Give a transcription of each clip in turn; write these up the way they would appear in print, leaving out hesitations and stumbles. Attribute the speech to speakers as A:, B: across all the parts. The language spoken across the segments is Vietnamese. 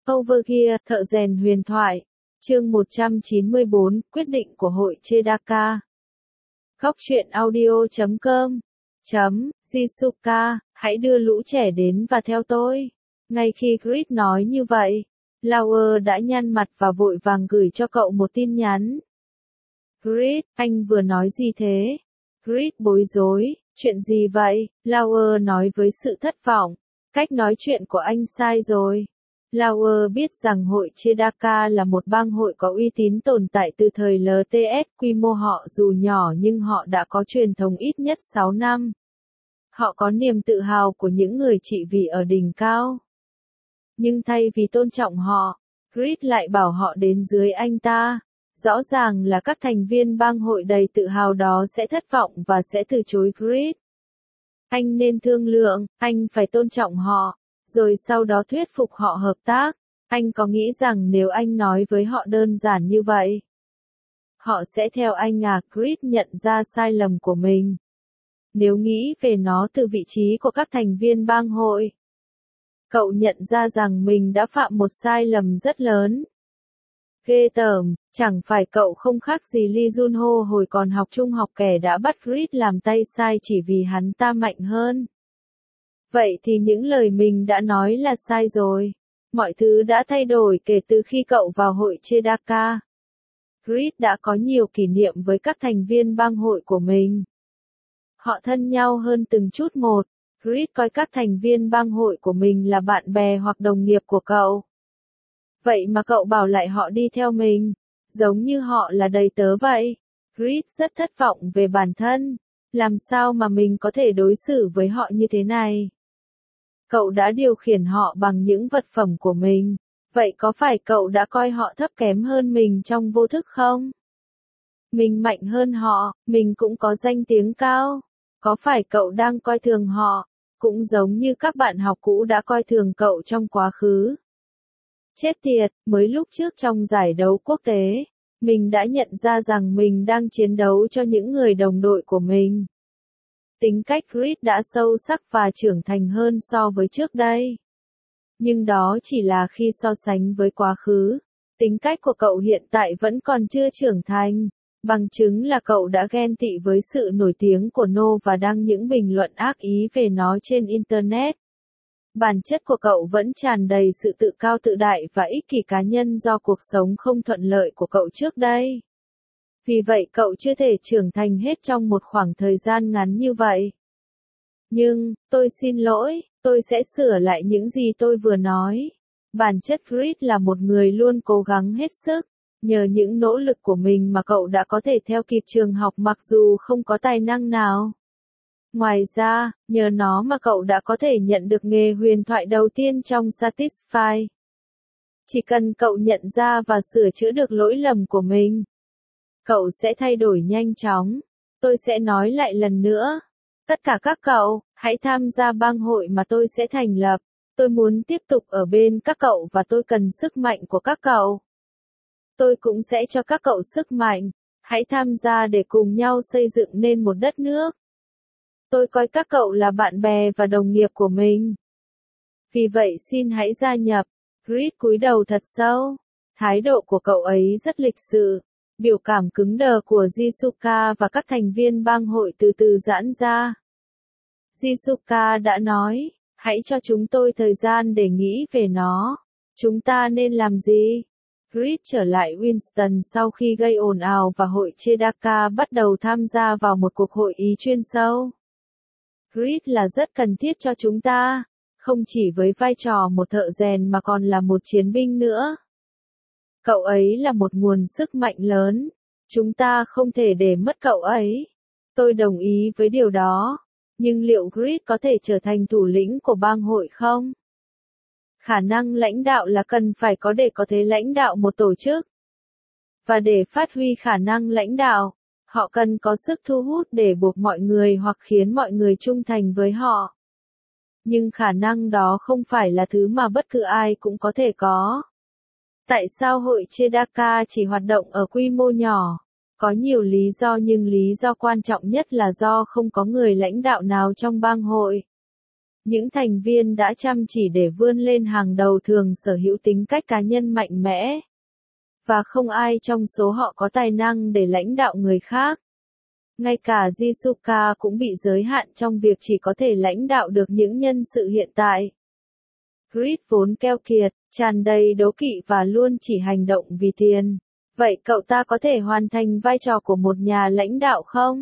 A: Overgear, thợ rèn huyền thoại. Chương 194, quyết định của hội Chedaka. Góc truyện audio.com. Jisuka, hãy đưa lũ trẻ đến và theo tôi. Ngay khi Grid nói như vậy, Lauer đã nhăn mặt và vội vàng gửi cho cậu một tin nhắn. Grid, anh vừa nói gì thế? Grid bối rối, chuyện gì vậy? Lauer nói với sự thất vọng. Cách nói chuyện của anh sai rồi. Lauer biết rằng hội Chedaka là một bang hội có uy tín tồn tại từ thời LTS, quy mô họ dù nhỏ nhưng họ đã có truyền thống ít nhất 6 năm. Họ có niềm tự hào của những người trị vì ở đỉnh cao. Nhưng thay vì tôn trọng họ, Grid lại bảo họ đến dưới anh ta. Rõ ràng là các thành viên bang hội đầy tự hào đó sẽ thất vọng và sẽ từ chối Grid. Anh nên thương lượng, anh phải tôn trọng họ, rồi sau đó thuyết phục họ hợp tác. Anh có nghĩ rằng nếu anh nói với họ đơn giản như vậy, họ sẽ theo anh à? Grid nhận ra sai lầm của mình. Nếu nghĩ về nó từ vị trí của các thành viên bang hội, cậu nhận ra rằng mình đã phạm một sai lầm rất lớn. Ghê tởm, chẳng phải cậu không khác gì Lee Junho hồi còn học trung học kẻ đã bắt Grid làm tay sai chỉ vì hắn ta mạnh hơn. Vậy thì những lời mình đã nói là sai rồi. Mọi thứ đã thay đổi kể từ khi cậu vào hội Chedaka. Grid đã có nhiều kỷ niệm với các thành viên bang hội của mình. Họ thân nhau hơn từng chút một. Grid coi các thành viên bang hội của mình là bạn bè hoặc đồng nghiệp của cậu. Vậy mà cậu bảo lại họ đi theo mình, giống như họ là đầy tớ vậy. Grid rất thất vọng về bản thân. Làm sao mà mình có thể đối xử với họ như thế này? Cậu đã điều khiển họ bằng những vật phẩm của mình. Vậy có phải cậu đã coi họ thấp kém hơn mình trong vô thức không? Mình mạnh hơn họ, mình cũng có danh tiếng cao. Có phải cậu đang coi thường họ, cũng giống như các bạn học cũ đã coi thường cậu trong quá khứ? Chết tiệt, mới lúc trước trong giải đấu quốc tế, mình đã nhận ra rằng mình đang chiến đấu cho những người đồng đội của mình. Tính cách Grid đã sâu sắc và trưởng thành hơn so với trước đây. Nhưng đó chỉ là khi so sánh với quá khứ. Tính cách của cậu hiện tại vẫn còn chưa trưởng thành. Bằng chứng là cậu đã ghen tị với sự nổi tiếng của No và đăng những bình luận ác ý về nó trên Internet. Bản chất của cậu vẫn tràn đầy sự tự cao tự đại và ích kỷ cá nhân do cuộc sống không thuận lợi của cậu trước đây. Vì vậy cậu chưa thể trưởng thành hết trong một khoảng thời gian ngắn như vậy. Nhưng, tôi xin lỗi, tôi sẽ sửa lại những gì tôi vừa nói. Bản chất Grid là một người luôn cố gắng hết sức. Nhờ những nỗ lực của mình mà cậu đã có thể theo kịp trường học mặc dù không có tài năng nào. Ngoài ra, nhờ nó mà cậu đã có thể nhận được nghề huyền thoại đầu tiên trong Satisfy. Chỉ cần cậu nhận ra và sửa chữa được lỗi lầm của mình, cậu sẽ thay đổi nhanh chóng. Tôi sẽ nói lại lần nữa. Tất cả các cậu, hãy tham gia bang hội mà tôi sẽ thành lập. Tôi muốn tiếp tục ở bên các cậu và tôi cần sức mạnh của các cậu. Tôi cũng sẽ cho các cậu sức mạnh. Hãy tham gia để cùng nhau xây dựng nên một đất nước. Tôi coi các cậu là bạn bè và đồng nghiệp của mình. Vì vậy xin hãy gia nhập. Grid cúi đầu thật sâu. Thái độ của cậu ấy rất lịch sự. Biểu cảm cứng đờ của Jisuka và các thành viên bang hội từ từ giãn ra. Jisuka đã nói, hãy cho chúng tôi thời gian để nghĩ về nó. Chúng ta nên làm gì? Grid trở lại Winston sau khi gây ồn ào và hội Chedaka bắt đầu tham gia vào một cuộc hội ý chuyên sâu. Grid là rất cần thiết cho chúng ta, không chỉ với vai trò một thợ rèn mà còn là một chiến binh nữa. Cậu ấy là một nguồn sức mạnh lớn, chúng ta không thể để mất cậu ấy. Tôi đồng ý với điều đó, nhưng liệu Grid có thể trở thành thủ lĩnh của bang hội không? Khả năng lãnh đạo là cần phải có để có thể lãnh đạo một tổ chức. Và để phát huy khả năng lãnh đạo, họ cần có sức thu hút để buộc mọi người hoặc khiến mọi người trung thành với họ. Nhưng khả năng đó không phải là thứ mà bất cứ ai cũng có thể có. Tại sao hội Chedaka chỉ hoạt động ở quy mô nhỏ? Có nhiều lý do nhưng lý do quan trọng nhất là do không có người lãnh đạo nào trong bang hội. Những thành viên đã chăm chỉ để vươn lên hàng đầu thường sở hữu tính cách cá nhân mạnh mẽ. Và không ai trong số họ có tài năng để lãnh đạo người khác. Ngay cả Jisuka cũng bị giới hạn trong việc chỉ có thể lãnh đạo được những nhân sự hiện tại. Grid vốn keo kiệt, tràn đầy đố kỵ và luôn chỉ hành động vì tiền. Vậy cậu ta có thể hoàn thành vai trò của một nhà lãnh đạo không?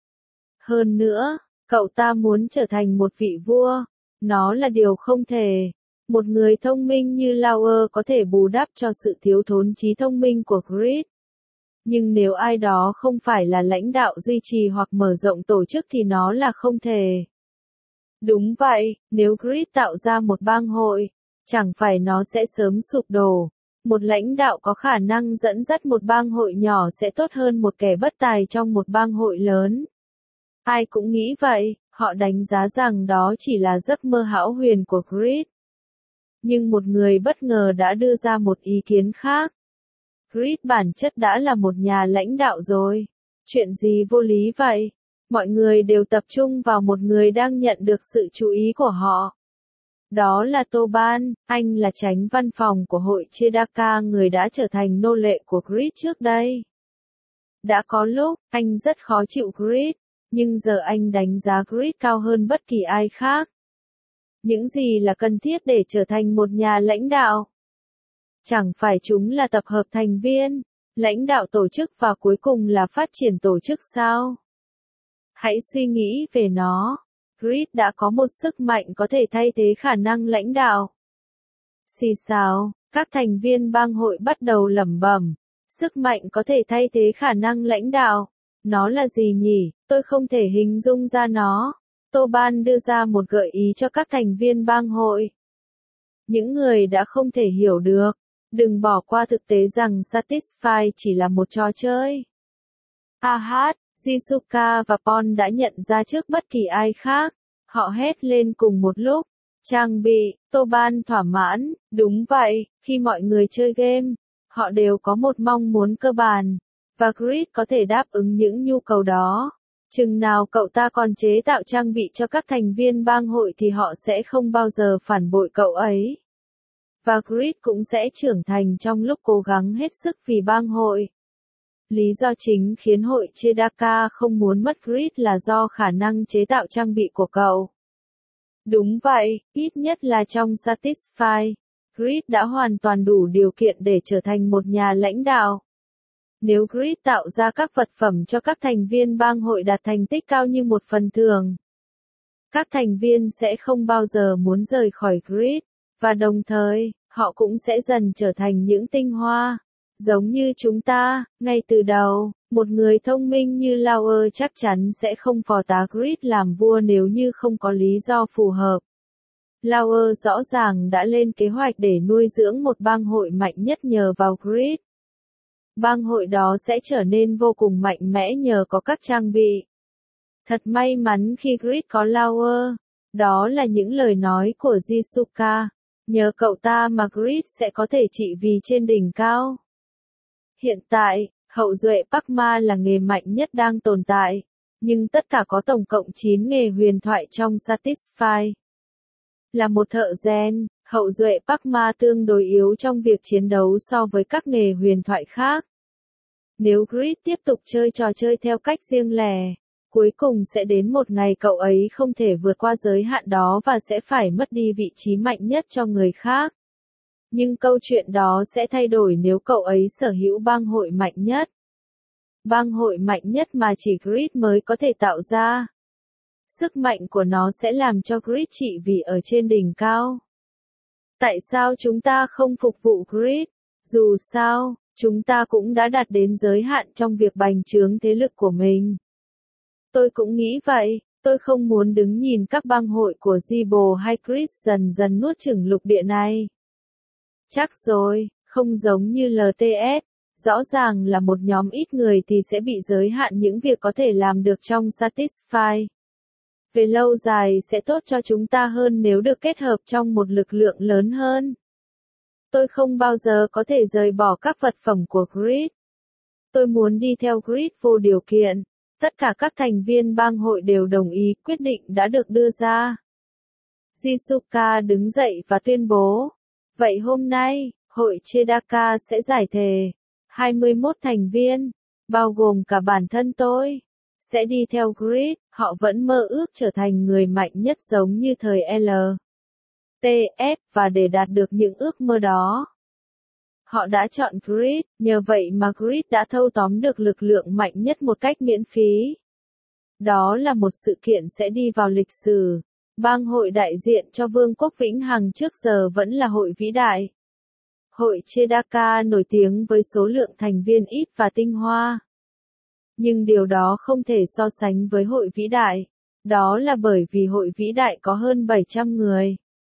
A: Hơn nữa, cậu ta muốn trở thành một vị vua. Nó là điều không thể. Một người thông minh như Lauer có thể bù đắp cho sự thiếu thốn trí thông minh của Grid. Nhưng nếu ai đó không phải là lãnh đạo duy trì hoặc mở rộng tổ chức thì nó là không thể. Đúng vậy, nếu Grid tạo ra một bang hội, chẳng phải nó sẽ sớm sụp đổ. Một lãnh đạo có khả năng dẫn dắt một bang hội nhỏ sẽ tốt hơn một kẻ bất tài trong một bang hội lớn. Ai cũng nghĩ vậy, họ đánh giá rằng đó chỉ là giấc mơ hão huyền của Grid. Nhưng một người bất ngờ đã đưa ra một ý kiến khác. Grid bản chất đã là một nhà lãnh đạo rồi. Chuyện gì vô lý vậy? Mọi người đều tập trung vào một người đang nhận được sự chú ý của họ. Đó là Toban, anh là chánh văn phòng của hội Chedaka, người đã trở thành nô lệ của Grid trước đây. Đã có lúc, anh rất khó chịu Grid, nhưng giờ anh đánh giá Grid cao hơn bất kỳ ai khác. Những gì là cần thiết để trở thành một nhà lãnh đạo? Chẳng phải chúng là tập hợp thành viên, lãnh đạo tổ chức và cuối cùng là phát triển tổ chức sao? Hãy suy nghĩ về nó. Grid đã có một sức mạnh có thể thay thế khả năng lãnh đạo. Xì xào, các thành viên bang hội bắt đầu lẩm bẩm. Sức mạnh có thể thay thế khả năng lãnh đạo. Nó là gì nhỉ? Tôi không thể hình dung ra nó. Toban đưa ra một gợi ý cho các thành viên bang hội. Những người đã không thể hiểu được. Đừng bỏ qua thực tế rằng Satisfy chỉ là một trò chơi. Ahad, Jisuka và Pon đã nhận ra trước bất kỳ ai khác. Họ hét lên cùng một lúc. Trang bị, Toban thỏa mãn, đúng vậy, khi mọi người chơi game, họ đều có một mong muốn cơ bản. Và Grid có thể đáp ứng những nhu cầu đó. Chừng nào cậu ta còn chế tạo trang bị cho các thành viên bang hội thì họ sẽ không bao giờ phản bội cậu ấy. Và Grid cũng sẽ trưởng thành trong lúc cố gắng hết sức vì bang hội. Lý do chính khiến hội Chedaka không muốn mất Grid là do khả năng chế tạo trang bị của cậu. Đúng vậy, ít nhất là trong Satisfy, Grid đã hoàn toàn đủ điều kiện để trở thành một nhà lãnh đạo. Nếu Grid tạo ra các vật phẩm cho các thành viên bang hội đạt thành tích cao như một phần thưởng, các thành viên sẽ không bao giờ muốn rời khỏi Grid, và đồng thời, họ cũng sẽ dần trở thành những tinh hoa. Giống như chúng ta, ngay từ đầu, một người thông minh như Lauer chắc chắn sẽ không phò tá Grid làm vua nếu như không có lý do phù hợp. Lauer rõ ràng đã lên kế hoạch để nuôi dưỡng một bang hội mạnh nhất nhờ vào Grid. Bang hội đó sẽ trở nên vô cùng mạnh mẽ nhờ có các trang bị. Thật may mắn khi Grid có Lauer. Đó là những lời nói của Jisuka. Nhờ cậu ta mà Grid sẽ có thể trị vì trên đỉnh cao. Hiện tại, hậu duệ Pakma là nghề mạnh nhất đang tồn tại. Nhưng tất cả có tổng cộng 9 nghề huyền thoại trong Satisfy. Là một thợ rèn, hậu duệ Pakma tương đối yếu trong việc chiến đấu so với các nghề huyền thoại khác. Nếu Grid tiếp tục chơi trò chơi theo cách riêng lẻ, cuối cùng sẽ đến một ngày cậu ấy không thể vượt qua giới hạn đó và sẽ phải mất đi vị trí mạnh nhất cho người khác. Nhưng câu chuyện đó sẽ thay đổi nếu cậu ấy sở hữu bang hội mạnh nhất. Bang hội mạnh nhất mà chỉ Grid mới có thể tạo ra. Sức mạnh của nó sẽ làm cho Grid trị vì ở trên đỉnh cao. Tại sao chúng ta không phục vụ Grid? Dù sao, chúng ta cũng đã đạt đến giới hạn trong việc bành trướng thế lực của mình. Tôi cũng nghĩ vậy, tôi không muốn đứng nhìn các bang hội của Zibo hay Chris dần dần nuốt chửng lục địa này. Chắc rồi, không giống như LTS, rõ ràng là một nhóm ít người thì sẽ bị giới hạn những việc có thể làm được trong Satisfy. Về lâu dài sẽ tốt cho chúng ta hơn nếu được kết hợp trong một lực lượng lớn hơn. Tôi không bao giờ có thể rời bỏ các vật phẩm của Grid. Tôi muốn đi theo Grid vô điều kiện. Tất cả các thành viên bang hội đều đồng ý, quyết định đã được đưa ra. Jisuka đứng dậy và tuyên bố. Vậy hôm nay, hội Chedaka sẽ giải thể. 21 thành viên, bao gồm cả bản thân tôi, sẽ đi theo Grid. Họ vẫn mơ ước trở thành người mạnh nhất giống như thời LTS và để đạt được những ước mơ đó. Họ đã chọn Grid, nhờ vậy mà Grid đã thâu tóm được lực lượng mạnh nhất một cách miễn phí. Đó là một sự kiện sẽ đi vào lịch sử. Bang hội đại diện cho Vương quốc Vĩnh Hằng trước giờ vẫn là hội vĩ đại. Hội Chedaka nổi tiếng với số lượng thành viên ít và tinh hoa. Nhưng điều đó không thể so sánh với hội vĩ đại. Đó là bởi vì hội vĩ đại có hơn 700 người.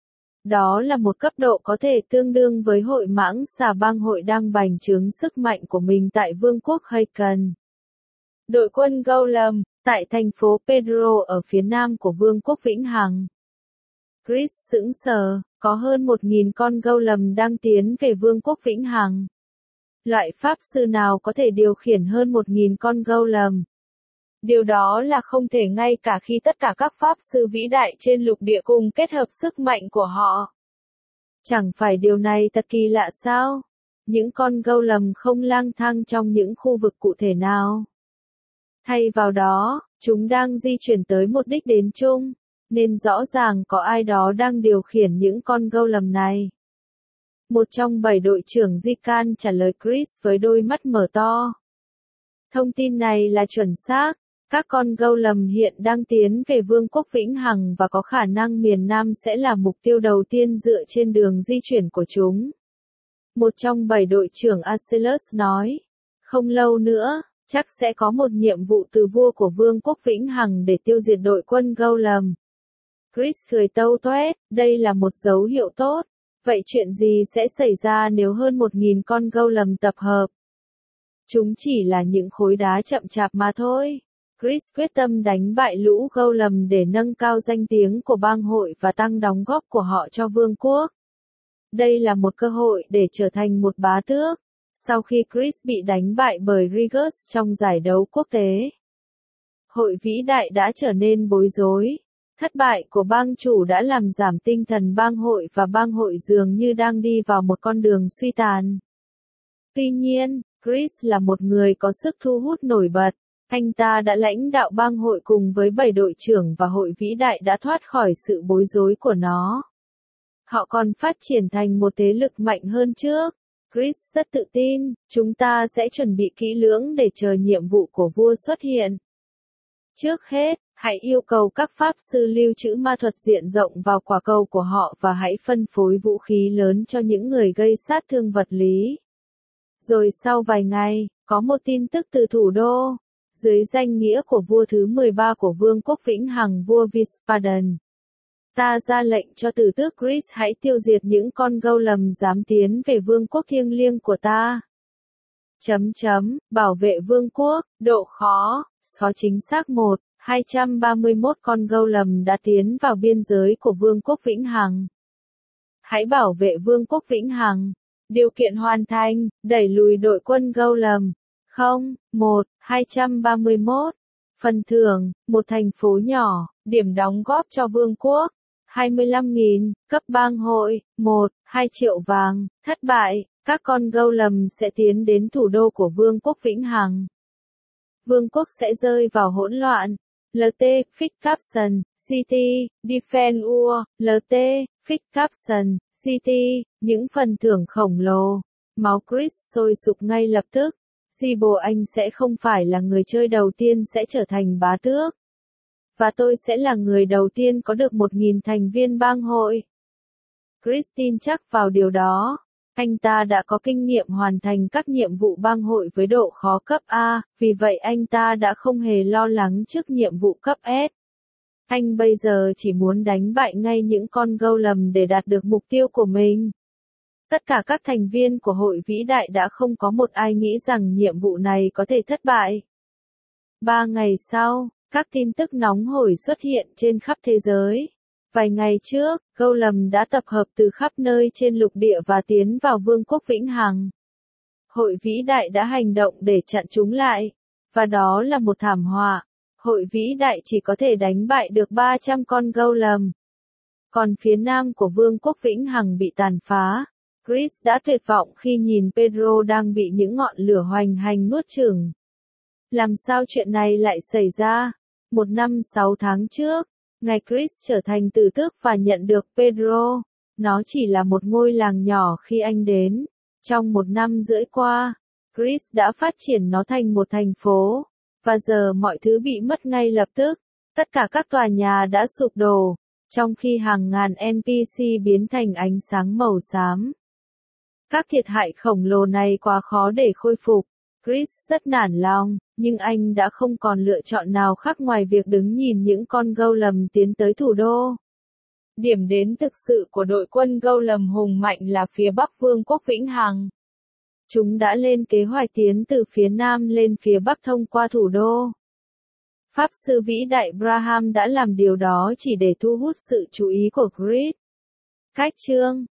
A: Đó là một cấp độ có thể tương đương với hội mãng xà bang hội đang bành trướng sức mạnh của mình tại Vương quốc Haken. Đội quân Golem, tại thành phố Pedro ở phía nam của Vương quốc Vĩnh Hằng. Chris sững sờ, có hơn 1.000 con Golem đang tiến về Vương quốc Vĩnh Hằng. Loại pháp sư nào có thể điều khiển hơn 1.000 con Golem? Điều đó là không thể ngay cả khi tất cả các pháp sư vĩ đại trên lục địa cùng kết hợp sức mạnh của họ. Chẳng phải điều này thật kỳ lạ sao? Những con Golem không lang thang trong những khu vực cụ thể nào. Thay vào đó, chúng đang di chuyển tới một đích đến chung, nên rõ ràng có ai đó đang điều khiển những con Golem này. Một trong 7 đội trưởng Zikan trả lời Chris với đôi mắt mở to. Thông tin này là chuẩn xác. Các con Golem hiện đang tiến về Vương quốc Vĩnh Hằng và có khả năng miền Nam sẽ là mục tiêu đầu tiên dựa trên đường di chuyển của chúng. Một trong 7 đội trưởng Arcelus nói. Không lâu nữa, chắc sẽ có một nhiệm vụ từ vua của Vương quốc Vĩnh Hằng để tiêu diệt đội quân Golem. Chris cười tâu toét, đây là một dấu hiệu tốt. Vậy chuyện gì sẽ xảy ra nếu hơn 1.000 con Golem tập hợp? Chúng chỉ là những khối đá chậm chạp mà thôi. Chris quyết tâm đánh bại lũ Golem để nâng cao danh tiếng của bang hội và tăng đóng góp của họ cho vương quốc. Đây là một cơ hội để trở thành một bá tước. Sau khi Chris bị đánh bại bởi Rigus trong giải đấu quốc tế, hội vĩ đại đã trở nên bối rối. Thất bại của bang chủ đã làm giảm tinh thần bang hội và bang hội dường như đang đi vào một con đường suy tàn. Tuy nhiên, Chris là một người có sức thu hút nổi bật. Anh ta đã lãnh đạo bang hội cùng với 7 đội trưởng và hội vĩ đại đã thoát khỏi sự bối rối của nó. Họ còn phát triển thành một thế lực mạnh hơn trước. Chris rất tự tin, chúng ta sẽ chuẩn bị kỹ lưỡng để chờ nhiệm vụ của vua xuất hiện. Trước hết, hãy yêu cầu các pháp sư lưu trữ ma thuật diện rộng vào quả cầu của họ và hãy phân phối vũ khí lớn cho những người gây sát thương vật lý. Rồi sau vài ngày, có một tin tức từ thủ đô. Dưới danh nghĩa của vua thứ 13 của Vương quốc Vĩnh Hằng vua Vispadan. Ta ra lệnh cho tử tước Chris hãy tiêu diệt những con Golem dám tiến về vương quốc thiêng liêng của ta. Bảo vệ vương quốc, độ khó chính xác 1, 231 con Golem đã tiến vào biên giới của Vương quốc Vĩnh Hằng. Hãy bảo vệ Vương quốc Vĩnh Hằng. Điều kiện hoàn thành, đẩy lùi đội quân Golem. 1, 231. Phần thưởng, một thành phố nhỏ, điểm đóng góp cho vương quốc. 25.000, cấp bang hội, 1, 2 triệu vàng, thất bại, các con Golem sẽ tiến đến thủ đô của Vương quốc Vĩnh Hằng. Vương quốc sẽ rơi vào hỗn loạn. LT, Fix Capson, City, Defend Ur, LT, Fix Capson, City, những phần thưởng khổng lồ. Máu Chris sôi sục ngay lập tức. Sibo anh sẽ không phải là người chơi đầu tiên sẽ trở thành bá tước. Và tôi sẽ là người đầu tiên có được 1.000 thành viên bang hội. Chris tin chắc vào điều đó. Anh ta đã có kinh nghiệm hoàn thành các nhiệm vụ bang hội với độ khó cấp A, vì vậy anh ta đã không hề lo lắng trước nhiệm vụ cấp S. Anh bây giờ chỉ muốn đánh bại ngay những con Golem để đạt được mục tiêu của mình. Tất cả các thành viên của hội vĩ đại đã không có một ai nghĩ rằng nhiệm vụ này có thể thất bại. 3 ngày sau, các tin tức nóng hổi xuất hiện trên khắp thế giới. Vài ngày trước, Golem đã tập hợp từ khắp nơi trên lục địa và tiến vào Vương quốc Vĩnh Hằng. Hội vĩ đại đã hành động để chặn chúng lại. Và đó là một thảm họa. Hội vĩ đại chỉ có thể đánh bại được 300 con Golem. Còn phía nam của Vương quốc Vĩnh Hằng bị tàn phá. Chris đã tuyệt vọng khi nhìn Pedro đang bị những ngọn lửa hoành hành nuốt chửng. Làm sao chuyện này lại xảy ra? 1 năm 6 tháng trước, ngày Chris trở thành tử tước và nhận được Pedro, nó chỉ là một ngôi làng nhỏ khi anh đến. Trong 1 năm rưỡi qua, Chris đã phát triển nó thành một thành phố, và giờ mọi thứ bị mất ngay lập tức. Tất cả các tòa nhà đã sụp đổ, trong khi hàng ngàn NPC biến thành ánh sáng màu xám. Các thiệt hại khổng lồ này quá khó để khôi phục. Chris rất nản lòng, nhưng anh đã không còn lựa chọn nào khác ngoài việc đứng nhìn những con golem tiến tới thủ đô. Điểm đến thực sự của đội quân golem hùng mạnh là phía bắc Vương quốc Vĩnh Hằng. Chúng đã lên kế hoạch tiến từ phía nam lên phía bắc thông qua thủ đô. Pháp sư vĩ đại Braham đã làm điều đó chỉ để thu hút sự chú ý của Chris. Cách chương